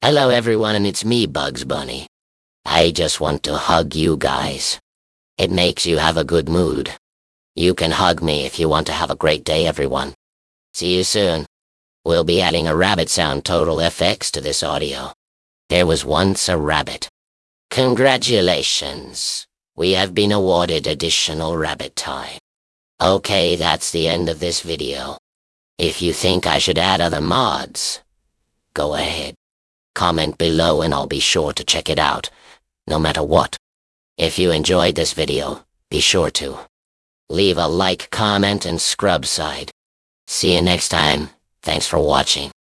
Hello everyone, and it's me, Bugs Bunny. I just want to hug you guys. It makes you have a good mood. You can hug me if you want to have a great day, everyone. See you soon. We'll be adding a rabbit sound total FX to this audio. There was once a rabbit. Congratulations. We have been awarded additional rabbit time. Okay, that's the end of this video. If you think I should add other mods, go ahead. Comment below and I'll be sure to check it out, no matter what. If you enjoyed this video, be sure to leave a like, comment, and scrub side. See you next time. Thanks for watching.